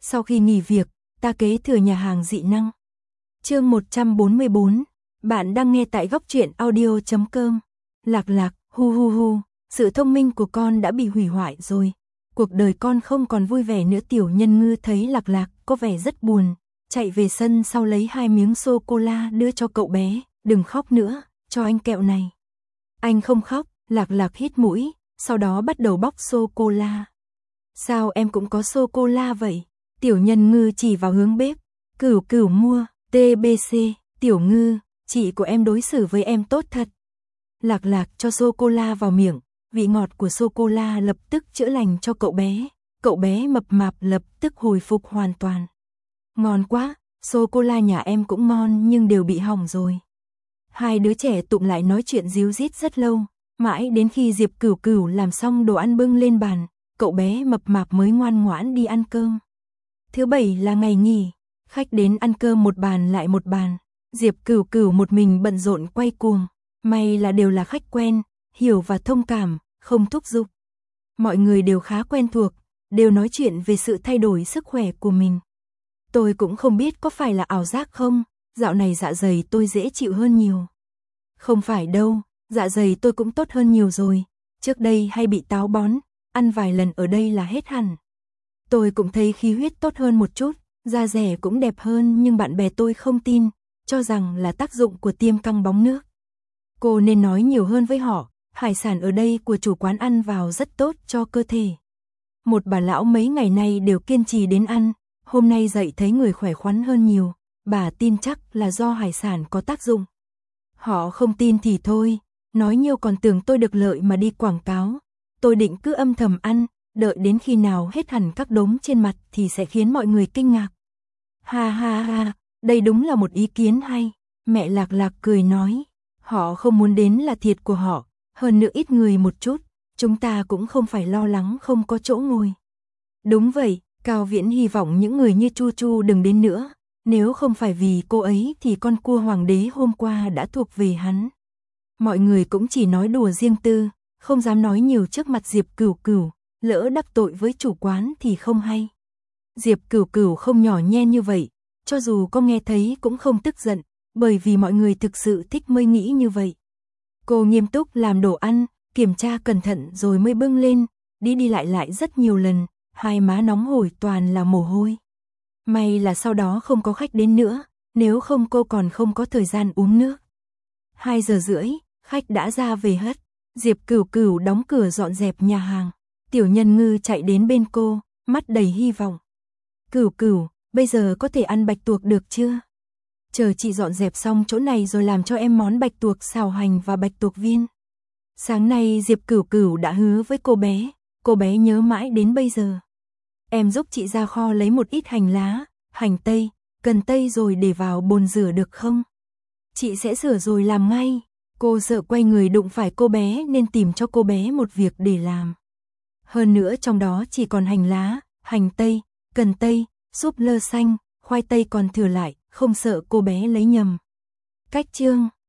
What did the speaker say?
Sau khi nghỉ việc, ta kế thừa nhà hàng dị năng. Chương 144. Bạn đang nghe tại góc truyện audio.com. Lạc lạc, hu hu hu, sự thông minh của con đã bị hủy hoại rồi. Cuộc đời con không còn vui vẻ nữa. Tiểu Nhân Ngư thấy Lạc Lạc có vẻ rất buồn, chạy về sân sau lấy 2 miếng sô-cô-la đưa cho cậu bé. Đừng khóc nữa, cho anh kẹo này. Anh không khóc. Lạc Lạc hít mũi, sau đó bắt đầu bóc sô-cô-la. Sao em cũng có sô-cô-la vậy? Tiểu Nhân Ngư chỉ vào hướng bếp. Cửu Cửu mua, TBC, Tiểu Ngư, chị của em đối xử với em tốt thật. Lạc Lạc cho sô-cô-la vào miệng, vị ngọt của sô-cô-la lập tức chữa lành cho cậu bé. Cậu bé mập mạp lập tức hồi phục hoàn toàn. Ngon quá, sô-cô-la nhà em cũng ngon nhưng đều bị hỏng rồi. Hai đứa trẻ tụm lại nói chuyện ríu rít rất lâu, mãi đến khi Diệp Cửu Cửu làm xong đồ ăn bưng lên bàn, cậu bé mập mạp mới ngoan ngoãn đi ăn cơm. Thứ Bảy là ngày nghỉ, khách đến ăn cơm một bàn lại một bàn. Diệp Cửu Cửu một mình bận rộn quay cuồng, may là đều là khách quen, hiểu và thông cảm, không thúc giục. Mọi người đều khá quen thuộc, đều nói chuyện về sự thay đổi sức khỏe của mình. Tôi cũng không biết có phải là ảo giác không, dạo này dạ dày tôi dễ chịu hơn nhiều. Không phải đâu, dạ dày tôi cũng tốt hơn nhiều rồi, trước đây hay bị táo bón, ăn vài lần ở đây là hết hẳn. Tôi cũng thấy khí huyết tốt hơn một chút, da dẻ cũng đẹp hơn, nhưng bạn bè tôi không tin, cho rằng là tác dụng của tiêm căng bóng nước. Cô nên nói nhiều hơn với họ, hải sản ở đây của chủ quán ăn vào rất tốt cho cơ thể. Một bà lão mấy ngày nay đều kiên trì đến ăn, hôm nay dậy thấy người khỏe khoắn hơn nhiều, bà tin chắc là do hải sản có tác dụng. Họ không tin thì thôi, nói nhiều còn tưởng tôi được lợi mà đi quảng cáo. Tôi định cứ âm thầm ăn, đợi đến khi nào hết hẳn các đốm trên mặt thì sẽ khiến mọi người kinh ngạc. Ha ha ha, đây đúng là một ý kiến hay. Mẹ Lạc Lạc cười nói, họ không muốn đến là thiệt của họ, hơn nữa ít người một chút, chúng ta cũng không phải lo lắng không có chỗ ngồi. Đúng vậy, Cao Viễn hy vọng những người như Chu Chu đừng đến nữa, nếu không phải vì cô ấy thì con cua hoàng đế hôm qua đã thuộc về hắn. Mọi người cũng chỉ nói đùa riêng tư, không dám nói nhiều trước mặt Diệp Cửu Cửu, lỡ đắc tội với chủ quán thì không hay. Diệp Cửu Cửu không nhỏ nhen như vậy, cho dù có nghe thấy cũng không tức giận, bởi vì mọi người thực sự thích mới nghĩ như vậy. Cô nghiêm túc làm đồ ăn, kiểm tra cẩn thận rồi mới bưng lên, đi đi lại lại rất nhiều lần, hai má nóng hổi toàn là mồ hôi. May là sau đó không có khách đến nữa, nếu không cô còn không có thời gian uống nước. 2 giờ rưỡi, khách đã ra về hết. Diệp Cửu Cửu đóng cửa dọn dẹp nhà hàng. Tiểu Nhân Ngư chạy đến bên cô, mắt đầy hy vọng. Cửu Cửu, bây giờ có thể ăn bạch tuộc được chưa? Chờ chị dọn dẹp xong chỗ này rồi làm cho em món bạch tuộc xào hành và bạch tuộc viên. Sáng nay Diệp Cửu Cửu đã hứa với cô bé nhớ mãi đến bây giờ. Em giúp chị ra kho lấy một ít hành lá, hành tây, cần tây rồi để vào bồn rửa được không? Chị sẽ rửa rồi làm ngay. Cô sợ quay người đụng phải cô bé nên tìm cho cô bé một việc để làm. Hơn nữa trong đó chỉ còn hành lá, hành tây, cần tây, súp lơ xanh, khoai tây còn thừa lại, không sợ cô bé lấy nhầm. Cách chương